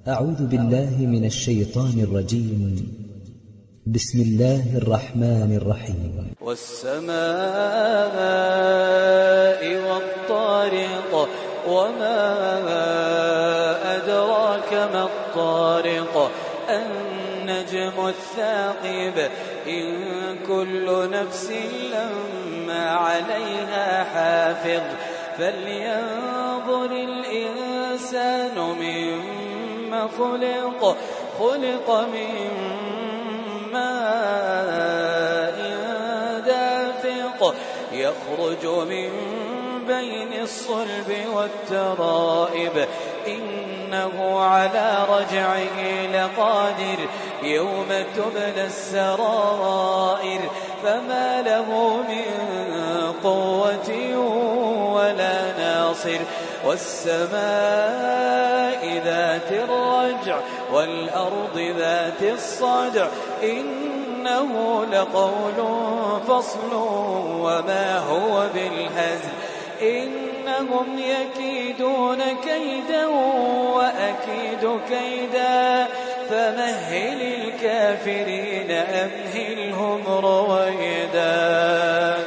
أعوذ بالله من الشيطان الرجيم. بسم الله الرحمن الرحيم. والسماء والطارق وما أدراك ما الطارق النجم الثاقب إن كل نفس لما عليها حافظ فلينظر الإنسان مما خلق من ماء دافق يخرج من بين الصلب والترائب إنه على رجعه لقادر يوم تبلى السرائر فما له من قوة ولا ناصر والسماء ذات الرجع والأرض ذات الصدع إنه لقول فصل وما هو بالهزل إنهم يكيدون كيدا وأكيد كيدا فمهل الكافرين أمهلهم رويدا.